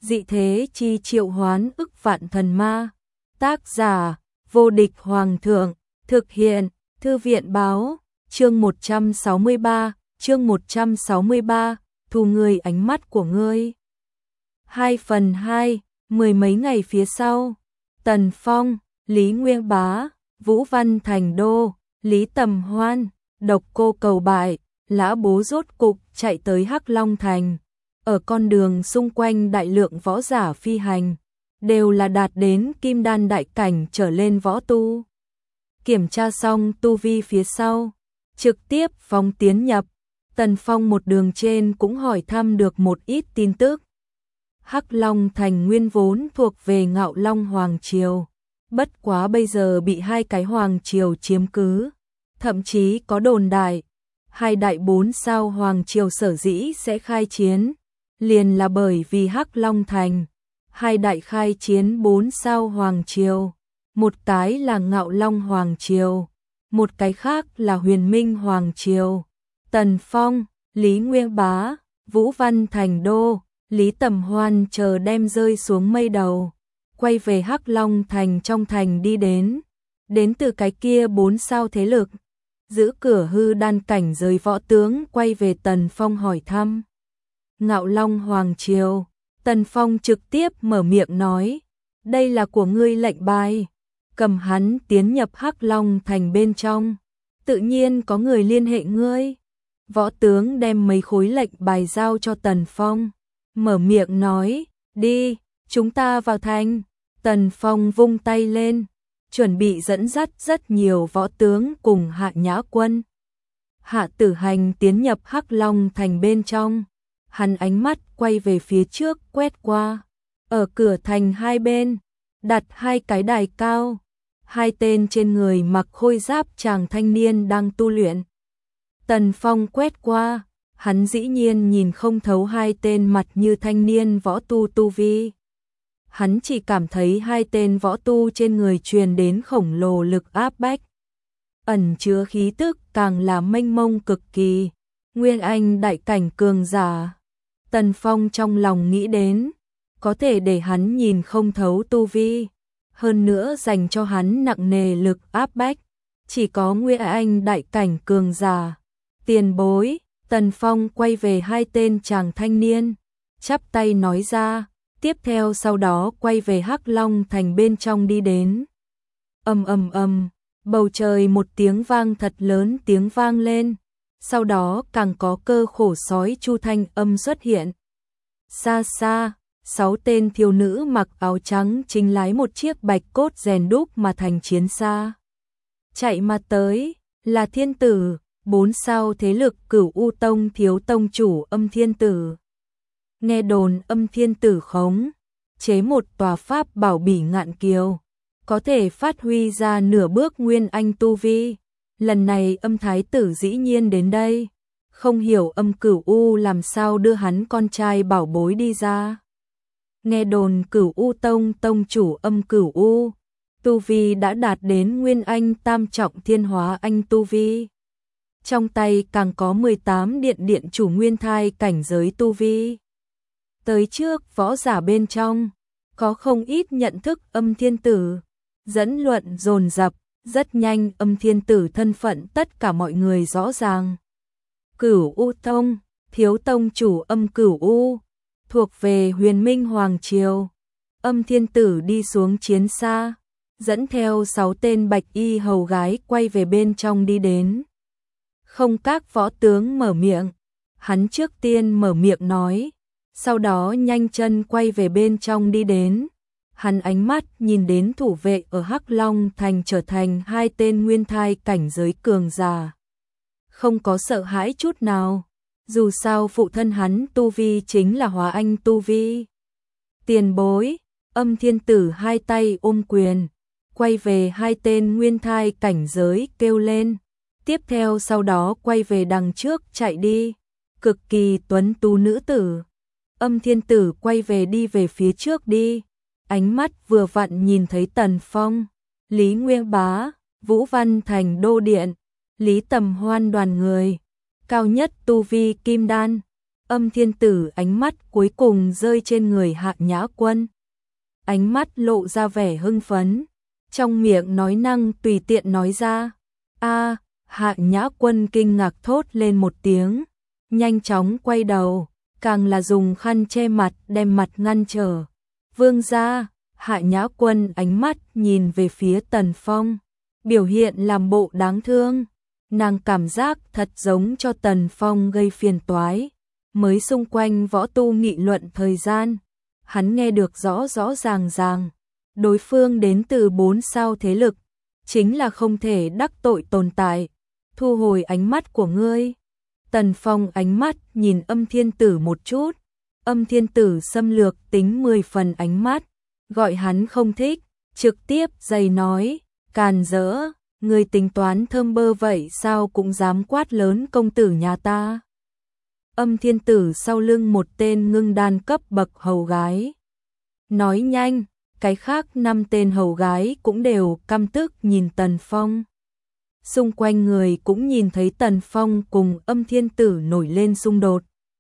dị thế chi triệu hoán ức vạn thần ma. Tác giả, vô địch hoàng thượng, thực hiện, thư viện báo, chương 163, thu ngươi ánh mắt của ngươi. 2/2, mười mấy ngày phía sau, Tần Phong, Lý Nguyên Bá, Vũ Văn Thành Đô, Lý Tầm Hoan, Độc Cô cầu bại, Lã Bố rốt cục chạy tới Hắc Long Thành. Ở con đường xung quanh đại lượng võ giả phi hành, đều là đạt đến kim đan đại cảnh trở lên võ tu. Kiểm tra xong tu vi phía sau, trực tiếp phóng tiến nhập. Tần Phong một đường trên cũng hỏi thăm được một ít tin tức. Hắc Long Thành nguyên vốn thuộc về Ngạo Long Hoàng Triều, bất quá bây giờ bị hai cái Hoàng Triều chiếm cứ. Thậm chí có đồn đại, hai đại 4 sao Hoàng Triều sở dĩ sẽ khai chiến, liền là bởi vì Hắc Long Thành. Hai đại khai chiến 4 sao Hoàng Triều, một cái là Ngạo Long Hoàng Triều, một cái khác là Huyền Minh Hoàng Triều. Tần Phong, Lý Nguyên Bá, Vũ Văn Thành Đô, Lý Tầm Hoan chờ đem rơi xuống mây đầu, quay về Hắc Long Thành trong thành đi đến từ cái kia 4 sao thế lực. Giữ cửa hư đan cảnh giới võ tướng quay về Tần Phong hỏi thăm. Ngạo Long Hoàng Triều, Tần Phong trực tiếp mở miệng nói, đây là của ngươi lệnh bài, cầm hắn tiến nhập Hắc Long Thành bên trong, tự nhiên có người liên hệ ngươi. Võ tướng đem mấy khối lệnh bài giao cho Tần Phong, mở miệng nói, đi, chúng ta vào thành. Tần Phong vung tay lên, chuẩn bị dẫn dắt rất nhiều võ tướng cùng Hạ Nhã Quân, Hạ Tử Hành tiến nhập Hắc Long Thành bên trong. Hắn ánh mắt quay về phía trước quét qua, ở cửa thành hai bên đặt hai cái đài cao, hai tên trên người mặc khôi giáp chàng thanh niên đang tu luyện. Tần Phong quét qua, hắn dĩ nhiên nhìn không thấu hai tên mặt như thanh niên võ tu vi. Hắn chỉ cảm thấy hai tên võ tu trên người truyền đến khổng lồ lực áp bách, ẩn chứa khí tức càng là mênh mông cực kỳ, nguyên anh đại cảnh cường giả. Tần Phong trong lòng nghĩ đến, có thể để hắn nhìn không thấu tu vi, hơn nữa dành cho hắn nặng nề lực áp bách, chỉ có nguyên anh đại cảnh cường giả. Tiền bối, Tần Phong quay về hai tên chàng thanh niên, chắp tay nói ra, tiếp theo sau đó quay về Hắc Long Thành bên trong đi đến. Ầm, bầu trời một tiếng vang thật lớn tiếng vang lên, sau đó càng có cơ khổ sói chu thanh âm xuất hiện. Xa xa, 6 tên thiếu nữ mặc áo trắng chính lái một chiếc bạch cốt rèn đúc mà thành chiến xa. Chạy mà tới, là thiên tử, 4 sao thế lực Cửu U Tông thiếu tông chủ Âm Thiên Tử. Nghe đồn Âm Thiên Tử khống chế một tòa pháp bảo Bỉ Ngạn Kiều, có thể phát huy ra nửa bước nguyên anh tu vi. Lần này Âm Thái Tử dĩ nhiên đến đây, không hiểu Âm Cửu U làm sao đưa hắn con trai bảo bối đi ra. Nghe đồn Cửu U Tông tông chủ Âm Cửu U, tu vi đã đạt đến nguyên anh tam trọng thiên hóa anh tu vi. Trong tay càng có 18 điện chủ nguyên thai cảnh giới tu vi. Tới trước võ giả bên trong, có không ít nhận thức Âm Thiên Tử, dẫn luận dồn dập, rất nhanh Âm Thiên Tử thân phận tất cả mọi người rõ ràng. Cửu U Tông, thiếu tông chủ Âm Cửu U, thuộc về Huyền Minh Hoàng Triều. Âm Thiên Tử đi xuống chiến xa, dẫn theo 6 tên bạch y hầu gái quay về bên trong đi đến. Không các võ tướng mở miệng, hắn trước tiên mở miệng nói, sau đó nhanh chân quay về bên trong đi đến. Hắn ánh mắt nhìn đến thủ vệ ở Hắc Long Thành trở thành hai tên nguyên thai cảnh giới cường giả, không có sợ hãi chút nào, dù sao phụ thân hắn tu vi chính là hóa anh tu vi. Tiền bối, Âm Thiên Tử hai tay ôm quyền, quay về hai tên nguyên thai cảnh giới kêu lên, tiếp theo sau đó quay về đằng trước chạy đi, cực kỳ tuấn tú nữ tử. Âm Thiên Tử quay về đi về phía trước đi, ánh mắt vừa vặn nhìn thấy Tần Phong, Lý Nguyên Bá, Vũ Văn Thành Đô điện, Lý Tầm Hoan đoàn người, cao nhất tu vi kim đan, Âm Thiên Tử ánh mắt cuối cùng rơi trên người Hạ Nhã Quân. Ánh mắt lộ ra vẻ hưng phấn, trong miệng nói năng tùy tiện nói ra. A, Hạ Nhã Quân kinh ngạc thốt lên một tiếng, nhanh chóng quay đầu, càng là dùng khăn che mặt đem mặt ngăn trở. Vương gia, Hạ Nhã Quân ánh mắt nhìn về phía Tần Phong, biểu hiện làm bộ đáng thương. Nàng cảm giác thật giống cho Tần Phong gây phiền toái. Mới xung quanh võ tu nghị luận thời gian, hắn nghe được rõ rõ ràng ràng. Đối phương đến từ 4 sao thế lực, chính là không thể đắc tội tồn tại. Thu hồi ánh mắt của ngươi. Tần Phong ánh mắt nhìn Âm Thiên Tử một chút. Âm Thiên Tử xâm lược tính 10 phần ánh mắt, gọi hắn không thích, trực tiếp giày nói, càn rỡ, ngươi tính toán thơm bơ vậy sao cũng dám quát lớn công tử nhà ta. Âm Thiên Tử sau lưng một tên ngưng đan cấp bậc hầu gái. Nói nhanh, cái khác 5 tên hầu gái cũng đều căm tức nhìn Tần Phong. Xung quanh người cũng nhìn thấy Tần Phong cùng Âm Thiên Tử nổi lên xung đột.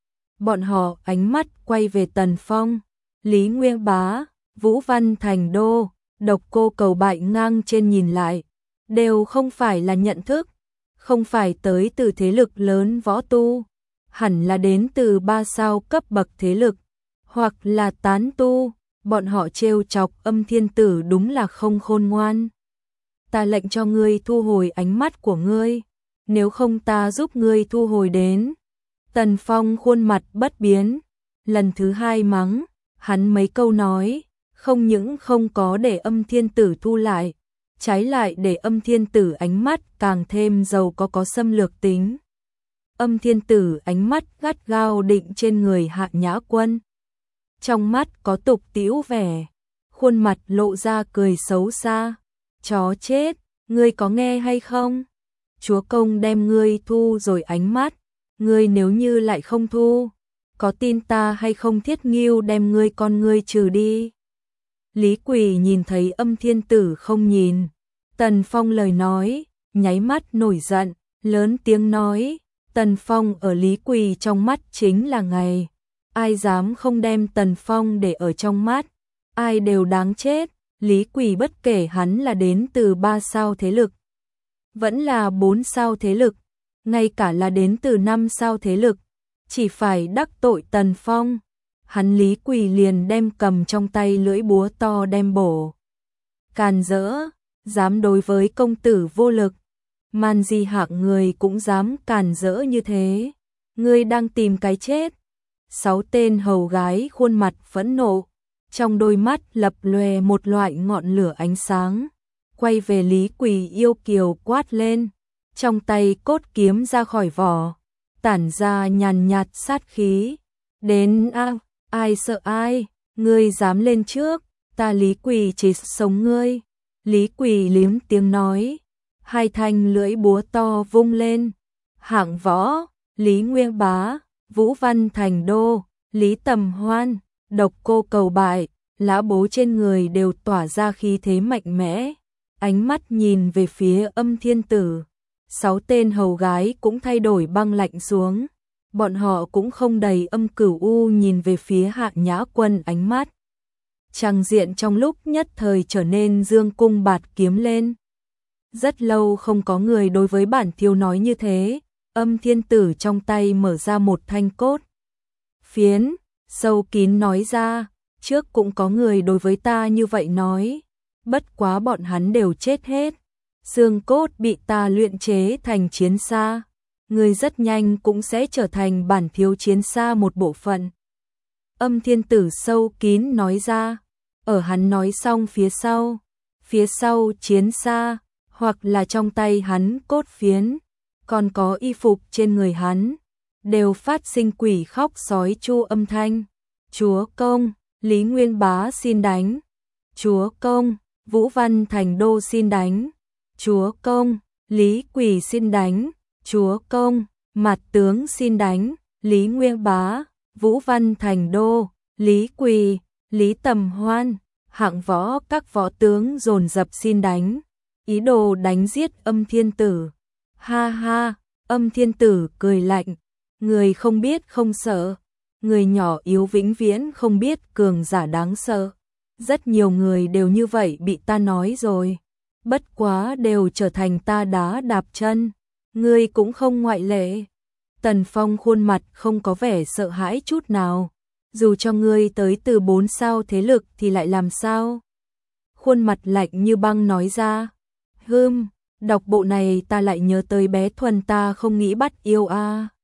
Bọn họ ánh mắt quay về Tần Phong, Lý Nguyên Bá, Vũ Văn Thành Đô, Độc Cô Cầu Bại ngang trên nhìn lại, đều không phải là nhận thức, không phải tới từ thế lực lớn võ tu, hẳn là đến từ 3 sao cấp bậc thế lực, hoặc là tán tu. Bọn họ trêu chọc Âm Thiên Tử đúng là không khôn ngoan. Ta lệnh cho ngươi thu hồi ánh mắt của ngươi, nếu không ta giúp ngươi thu hồi đến. Tần Phong khuôn mặt bất biến, lần thứ 2 mắng, hắn mấy câu nói, không những không có để Âm Thiên Tử thu lại, trái lại để Âm Thiên Tử ánh mắt càng thêm giàu có xâm lược tính. Âm Thiên Tử ánh mắt gắt gao định trên người Hạ Nhã Quân. Trong mắt có tục tĩu vẻ, khuôn mặt lộ ra cười xấu xa. Chó chết, ngươi có nghe hay không? Chúa công đem ngươi thu rồi ánh mắt, ngươi nếu như lại không thu, có tin ta hay không thiết nghiêu đem ngươi con ngươi trừ đi. Lý Quỳ nhìn thấy Âm Thiên Tử không nhìn Tần Phong lời nói, nháy mắt nổi giận, lớn tiếng nói, Tần Phong ở Lý Quỳ trong mắt chính là ngày. Ai dám không đem Tần Phong để ở trong mắt, ai đều đáng chết. Lý Quỳ bất kể hắn là đến từ 3 sao thế lực, vẫn là 4 sao thế lực, ngay cả là đến từ 5 sao thế lực, chỉ phải đắc tội Tần Phong, hắn Lý Quỳ liền đem cầm trong tay lưỡi búa to đem bổ. Càn rỡ, dám đối với công tử vô lực, man di hạng người cũng dám càn rỡ như thế, ngươi đang tìm cái chết. 6 tên hầu gái khuôn mặt phẫn nộ, trong đôi mắt lập lòe một loại ngọn lửa ánh sáng, quay về Lý Quỳ yêu kiều quát lên, trong tay cốt kiếm ra khỏi vỏ, tản ra nhàn nhạt sát khí. Đến ai sợ ai, ngươi dám lên trước, ta Lý Quỳ chỉ sống ngươi. Lý Quỳ liếm tiếng nói, 2 thanh lưỡi búa to vung lên, hạng võ, Lý Nguyên Bá, Vũ Văn Thành Đô, Lý Tầm Hoan, Độc Cô Cầu Bại, lá bố trên người đều tỏa ra khí thế mạnh mẽ, ánh mắt nhìn về phía Âm Thiên Tử. 6 tên hầu gái cũng thay đổi băng lạnh xuống, bọn họ cũng không đầy âm cửu u nhìn về phía Hạ Nhã Quân ánh mắt. Tràng diện trong lúc nhất thời trở nên dương cung bạt kiếm lên. Rất lâu không có người đối với bản thiếu nói như thế. Âm Thiên Tử trong tay mở ra một thanh cốt phiến, sâu kín nói ra, trước cũng có người đối với ta như vậy nói, bất quá bọn hắn đều chết hết, xương cốt bị ta luyện chế thành chiến xa, người rất nhanh cũng sẽ trở thành bản thiếu chiến xa một bộ phận. Âm Thiên Tử sâu kín nói ra, ở hắn nói xong phía sau chiến xa, hoặc là trong tay hắn cốt phiến, còn có y phục trên người hắn, đều phát sinh quỷ khóc sói chu âm thanh. Chúa công, Lý Nguyên Bá xin đánh. Chúa công, Vũ Văn Thành Đô xin đánh. Chúa công, Lý Quỳ xin đánh. Chúa công, Mạt tướng xin đánh. Lý Nguyên Bá, Vũ Văn Thành Đô, Lý Quỳ, Lý Tầm Hoan, hạng võ các võ tướng dồn dập xin đánh, ý đồ đánh giết Âm Thiên Tử. Ha ha, Âm Thiên Tử cười lạnh, Người không biết không sợ, người nhỏ yếu vĩnh viễn không biết cường giả đáng sợ. Rất nhiều người đều như vậy bị ta nói rồi, bất quá đều trở thành ta đá đạp chân, ngươi cũng không ngoại lệ. Tần Phong khuôn mặt không có vẻ sợ hãi chút nào, dù cho ngươi tới từ 4 sao thế lực thì lại làm sao? Khuôn mặt lạnh như băng nói ra, đọc bộ này ta lại nhớ tới bé Thuần ta không nghĩ bắt yêu a.